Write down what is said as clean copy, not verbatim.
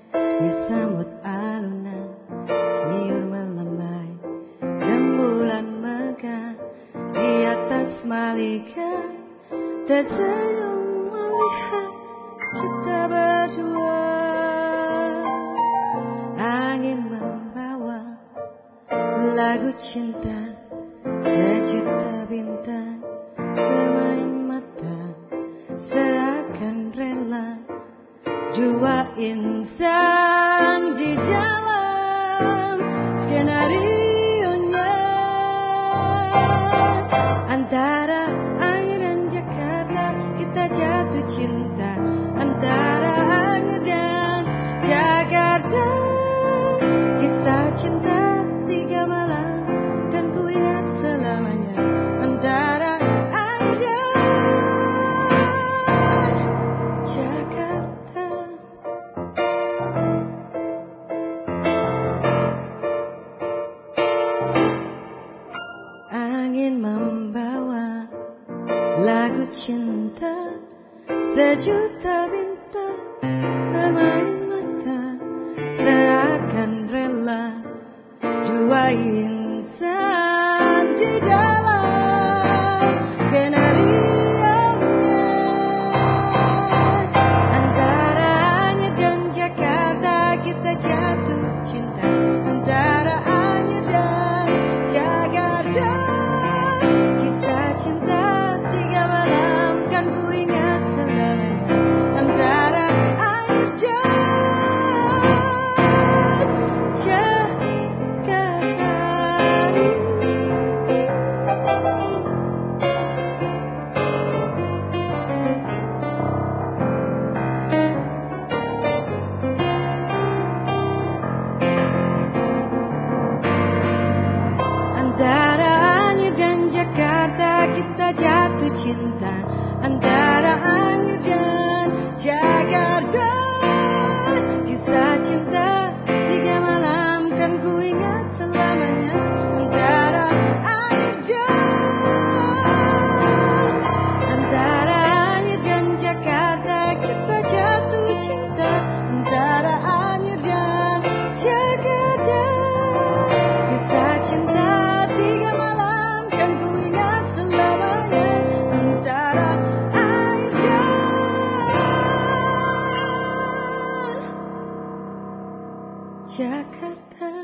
disambut alunan liur melambai, rembulan megah di atas malika, tersenyum melihat kita berdua. Angin membawa lagu cinta, sejuta bintang bermain mata, seakan rela dua insan di dalam skenario-nya. Antara Anyer dan Jakarta kita jatuh cinta, antara Anyer dan Jakarta. Kisah cinta 3 malam kan ku ingat selamanya, antara Anyer dan Jakarta. Angin membawa lagu cinta, sejuta bintang bermain mata, seakan rela dua insan di dalam skenario-nya. Antara Anyer dan Jakarta kita jatuh cinta, antara Anyer dan Jakarta. Kisah cinta 3 malam kan ku ingat selamanya, antara Anyer dan Jakarta. Antara Anyer dan Jakarta kita jatuh cinta, antara Anyer dan Jakarta. Kisah cinta 3 malam kan ku ingat selamanya, antara Anyer dan Jakarta kita jatuh cinta, antara Anyer dan Jakarta. Kisah cinta 3 malam kan ku ingat selamanya, antara Anyer dan Jakarta.